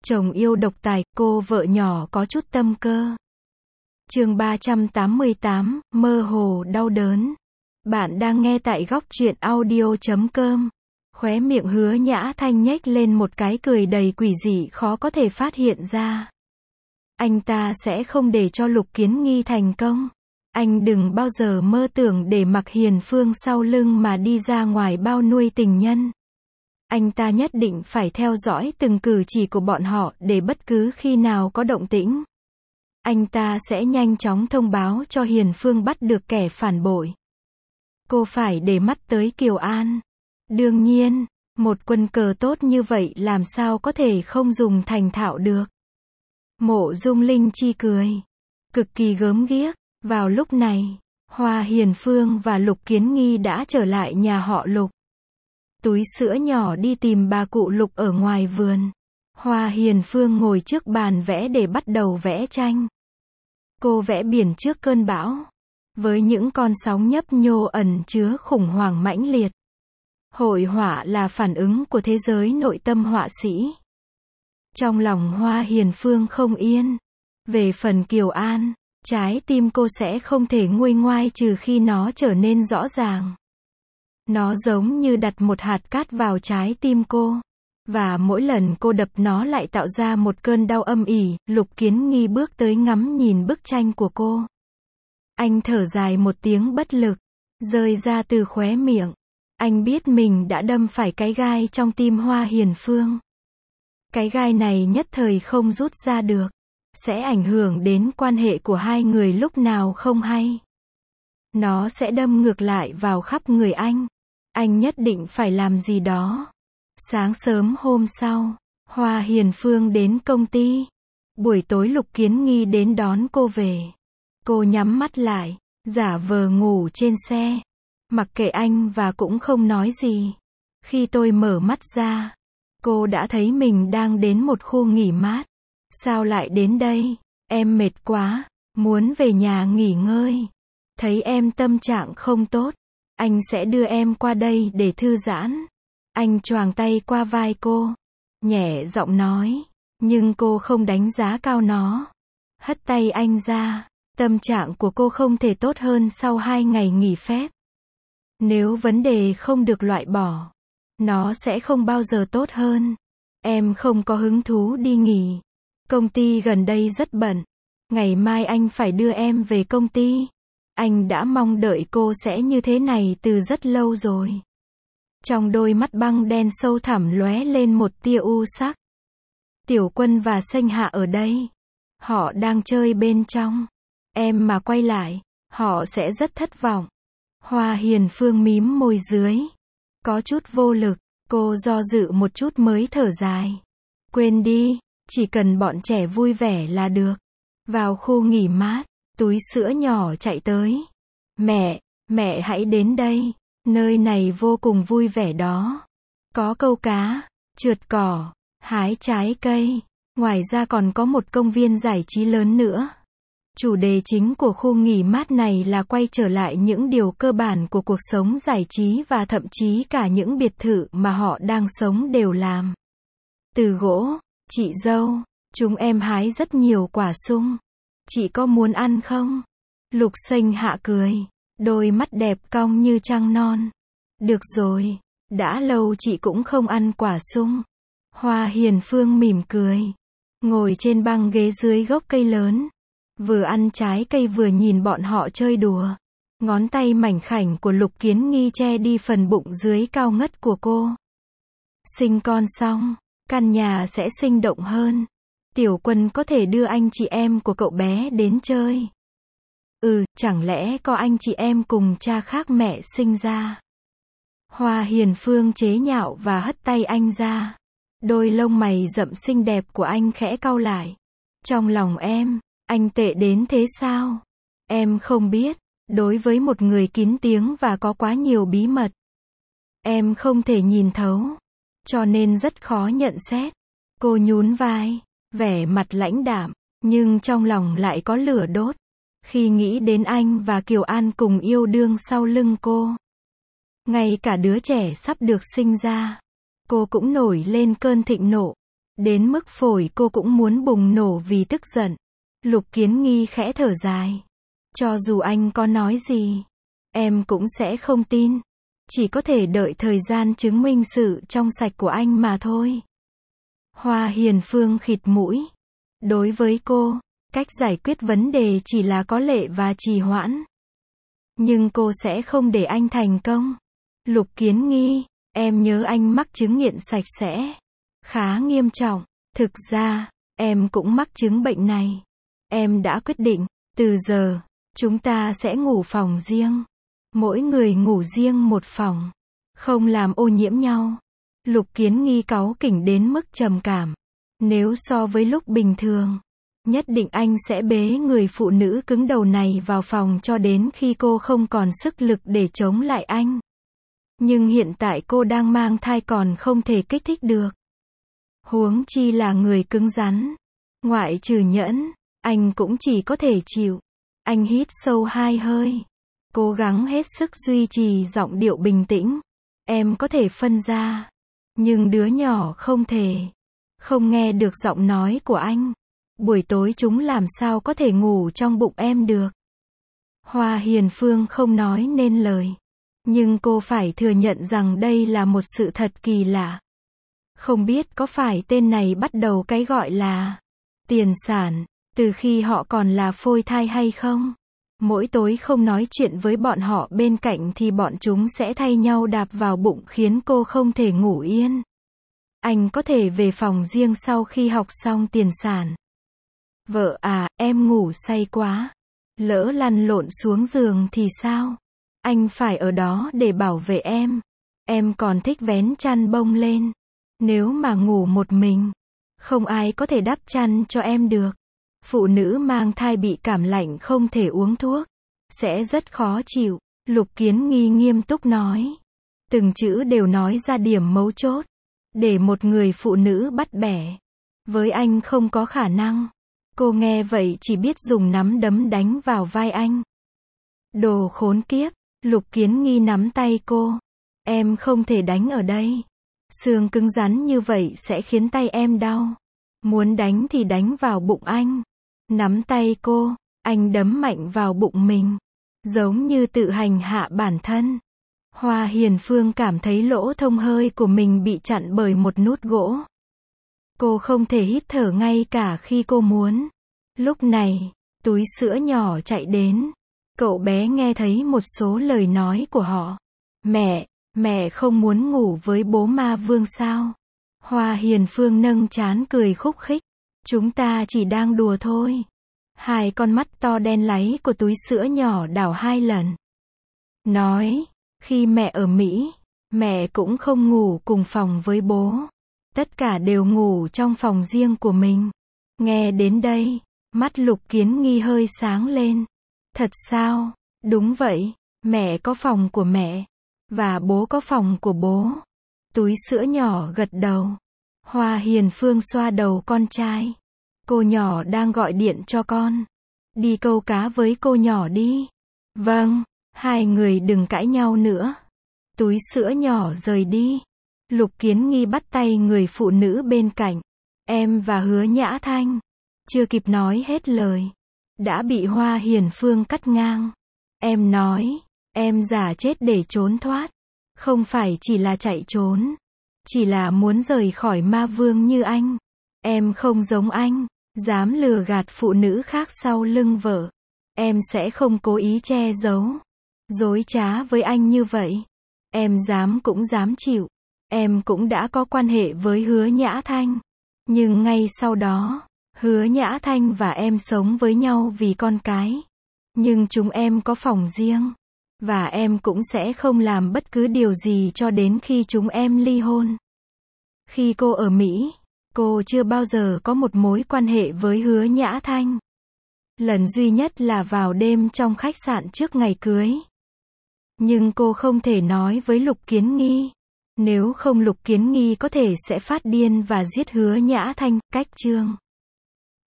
Chồng yêu độc tài, cô vợ nhỏ có chút tâm cơ. Chương 388, mơ hồ đau đớn. Bạn đang nghe tại góc truyện audio.com. Khóe miệng Hứa Nhã Thanh nhếch lên một cái cười đầy quỷ dị khó có thể phát hiện ra. Anh ta sẽ không để cho Lục Kiến Nghi thành công. Anh đừng bao giờ mơ tưởng để mặc Hiền Phương sau lưng mà đi ra ngoài bao nuôi tình nhân. Anh ta nhất định phải theo dõi từng cử chỉ của bọn họ để bất cứ khi nào có động tĩnh, anh ta sẽ nhanh chóng thông báo cho Hiền Phương bắt được kẻ phản bội. Cô phải để mắt tới Kiều An. Đương nhiên, một quân cờ tốt như vậy làm sao có thể không dùng thành thạo được. Mộ Dung Linh Chi cười, cực kỳ gớm ghiếc. Vào lúc này, Hoa Hiền Phương và Lục Kiến Nghi đã trở lại nhà họ Lục. Túi sữa nhỏ đi tìm bà cụ Lục ở ngoài vườn. Hoa Hiền Phương ngồi trước bàn vẽ để bắt đầu vẽ tranh. Cô vẽ biển trước cơn bão, với những con sóng nhấp nhô ẩn chứa khủng hoảng mãnh liệt. Hội họa là phản ứng của thế giới nội tâm họa sĩ. Trong lòng Hoa Hiền Phương không yên. Về phần Kiều An, trái tim cô sẽ không thể nguôi ngoai trừ khi nó trở nên rõ ràng. Nó giống như đặt một hạt cát vào trái tim cô. Và mỗi lần cô đập nó lại tạo ra một cơn đau âm ỉ. Lục Kiến Nghi bước tới ngắm nhìn bức tranh của cô. Anh thở dài một tiếng bất lực, rơi ra từ khóe miệng. Anh biết mình đã đâm phải cái gai trong tim Hoa Hiền Phương. Cái gai này nhất thời không rút ra được, sẽ ảnh hưởng đến quan hệ của hai người lúc nào không hay. Nó sẽ đâm ngược lại vào khắp người anh. Anh nhất định phải làm gì đó. Sáng sớm hôm sau, Hoa Hiền Phương đến công ty. Buổi tối Lục Kiến Nghi đến đón cô về. Cô nhắm mắt lại, giả vờ ngủ trên xe. Mặc kệ anh và cũng không nói gì. Khi tôi mở mắt ra, cô đã thấy mình đang đến một khu nghỉ mát. Sao lại đến đây? Em mệt quá, muốn về nhà nghỉ ngơi. Thấy em tâm trạng không tốt, anh sẽ đưa em qua đây để thư giãn. Anh choàng tay qua vai cô, nhẹ giọng nói, nhưng cô không đánh giá cao nó. Hất tay anh ra, tâm trạng của cô không thể tốt hơn sau 2 ngày nghỉ phép. Nếu vấn đề không được loại bỏ, nó sẽ không bao giờ tốt hơn. Em không có hứng thú đi nghỉ. Công ty gần đây rất bận. Ngày mai anh phải đưa em về công ty. Anh đã mong đợi cô sẽ như thế này từ rất lâu rồi. Trong đôi mắt băng đen sâu thẳm lóe lên một tia u sắc. Tiểu Quân và Sanh Hạ ở đây. Họ đang chơi bên trong. Em mà quay lại, họ sẽ rất thất vọng. Hoa Hiền Phương mím môi dưới. Có chút vô lực, cô do dự một chút mới thở dài. Quên đi, chỉ cần bọn trẻ vui vẻ là được. Vào khu nghỉ mát, túi sữa nhỏ chạy tới. Mẹ hãy đến đây. Nơi này vô cùng vui vẻ đó. Có câu cá, trượt cỏ, hái trái cây. Ngoài ra còn có một công viên giải trí lớn nữa. Chủ đề chính của khu nghỉ mát này là quay trở lại những điều cơ bản của cuộc sống giải trí và thậm chí cả những biệt thự mà họ đang sống đều làm từ gỗ. Chị dâu, chúng em hái rất nhiều quả sung. Chị có muốn ăn không? Lục Sanh Hạ cười, đôi mắt đẹp cong như trăng non. Được rồi, đã lâu chị cũng không ăn quả sung. Hoa Hiền Phương mỉm cười, ngồi trên băng ghế dưới gốc cây lớn. Vừa ăn trái cây vừa nhìn bọn họ chơi đùa. Ngón tay mảnh khảnh của Lục Kiến Nghi che đi phần bụng dưới cao ngất của cô. Sinh con xong, căn nhà sẽ sinh động hơn. Tiểu Quân có thể đưa anh chị em của cậu bé đến chơi. Chẳng lẽ có anh chị em cùng cha khác mẹ sinh ra? Hoa Hiền Phương chế nhạo và hất tay anh ra. Đôi lông mày rậm xinh đẹp của anh khẽ cau lại. Trong lòng em, anh tệ đến thế sao? Em không biết, đối với một người kín tiếng và có quá nhiều bí mật, em không thể nhìn thấu, cho nên rất khó nhận xét. Cô nhún vai, vẻ mặt lãnh đạm, nhưng trong lòng lại có lửa đốt. Khi nghĩ đến anh và Kiều An cùng yêu đương sau lưng cô, ngay cả đứa trẻ sắp được sinh ra, cô cũng nổi lên cơn thịnh nộ. Đến mức phổi cô cũng muốn bùng nổ vì tức giận. Lục Kiến Nghi khẽ thở dài. Cho dù anh có nói gì, em cũng sẽ không tin. Chỉ có thể đợi thời gian chứng minh sự trong sạch của anh mà thôi. Hoa Hiền Phương khịt mũi. Đối với cô, cách giải quyết vấn đề chỉ là có lệ và trì hoãn. Nhưng cô sẽ không để anh thành công. Lục Kiến Nghi, em nhớ anh mắc chứng nghiện sạch sẽ. Khá nghiêm trọng. Thực ra, em cũng mắc chứng bệnh này. Em đã quyết định, từ giờ, chúng ta sẽ ngủ phòng riêng. Mỗi người ngủ riêng một phòng. Không làm ô nhiễm nhau. Lục Kiến Nghi cáu kỉnh đến mức trầm cảm. Nếu so với lúc bình thường, nhất định anh sẽ bế người phụ nữ cứng đầu này vào phòng cho đến khi cô không còn sức lực để chống lại anh. Nhưng hiện tại cô đang mang thai còn không thể kích thích được. Huống chi là người cứng rắn. Ngoại trừ nhẫn, anh cũng chỉ có thể chịu. Anh hít sâu 2 hơi. Cố gắng hết sức duy trì giọng điệu bình tĩnh. Em có thể phân ra. Nhưng đứa nhỏ không thể. Không nghe được giọng nói của anh. Buổi tối chúng làm sao có thể ngủ trong bụng em được. Hoa Hiền Phương không nói nên lời. Nhưng cô phải thừa nhận rằng đây là một sự thật kỳ lạ. Không biết có phải tên này bắt đầu cái gọi là tiền sản, từ khi họ còn là phôi thai hay không? Mỗi tối không nói chuyện với bọn họ bên cạnh thì bọn chúng sẽ thay nhau đạp vào bụng khiến cô không thể ngủ yên. Anh có thể về phòng riêng sau khi học xong tiền sản. Vợ à, em ngủ say quá. Lỡ lăn lộn xuống giường thì sao? Anh phải ở đó để bảo vệ em. Em còn thích vén chăn bông lên. Nếu mà ngủ một mình, không ai có thể đắp chăn cho em được. Phụ nữ mang thai bị cảm lạnh không thể uống thuốc. Sẽ rất khó chịu. Lục Kiến Nghi nghiêm túc nói. Từng chữ đều nói ra điểm mấu chốt. Để một người phụ nữ bắt bẻ. Với anh không có khả năng. Cô nghe vậy chỉ biết dùng nắm đấm đánh vào vai anh. Đồ khốn kiếp. Lục Kiến Nghi nắm tay cô. Em không thể đánh ở đây. Xương cứng rắn như vậy sẽ khiến tay em đau. Muốn đánh thì đánh vào bụng anh. Nắm tay cô, anh đấm mạnh vào bụng mình. Giống như tự hành hạ bản thân. Hoa Hiền Phương cảm thấy lỗ thông hơi của mình bị chặn bởi một nút gỗ. Cô không thể hít thở ngay cả khi cô muốn. Lúc này, túi sữa nhỏ chạy đến. Cậu bé nghe thấy một số lời nói của họ. Mẹ không muốn ngủ với bố ma vương sao? Hoa Hiền Phương nâng trán cười khúc khích. Chúng ta chỉ đang đùa thôi. Hai con mắt to đen láy của túi sữa nhỏ đảo 2 lần. Nói, khi mẹ ở Mỹ, mẹ cũng không ngủ cùng phòng với bố. Tất cả đều ngủ trong phòng riêng của mình. Nghe đến đây, mắt Lục Kiến Nghi hơi sáng lên. Thật sao? Đúng vậy, mẹ có phòng của mẹ. Và bố có phòng của bố. Túi sữa nhỏ gật đầu. Hoa Hiền Phương xoa đầu con trai. Cô nhỏ đang gọi điện cho con. Đi câu cá với cô nhỏ đi. Vâng, hai người đừng cãi nhau nữa. Túi sữa nhỏ rời đi. Lục Kiến Nghi bắt tay người phụ nữ bên cạnh. Em và Hứa Nhã Thanh. Chưa kịp nói hết lời. Đã bị Hoa Hiền Phương cắt ngang. Em nói, em giả chết để trốn thoát. Không phải chỉ là chạy trốn. Chỉ là muốn rời khỏi ma vương như anh. Em không giống anh. Dám lừa gạt phụ nữ khác sau lưng vợ. Em sẽ không cố ý che giấu. Dối trá với anh như vậy. Em dám cũng dám chịu. Em cũng đã có quan hệ với Hứa Nhã Thanh. Nhưng ngay sau đó, Hứa Nhã Thanh và em sống với nhau vì con cái. Nhưng chúng em có phòng riêng. Và em cũng sẽ không làm bất cứ điều gì cho đến khi chúng em ly hôn. Khi cô ở Mỹ, cô chưa bao giờ có một mối quan hệ với Hứa Nhã Thanh. Lần duy nhất là vào đêm trong khách sạn trước ngày cưới. Nhưng cô không thể nói với Lục Kiến Nghi. Nếu không Lục Kiến Nghi có thể sẽ phát điên và giết Hứa Nhã Thanh. Cách chương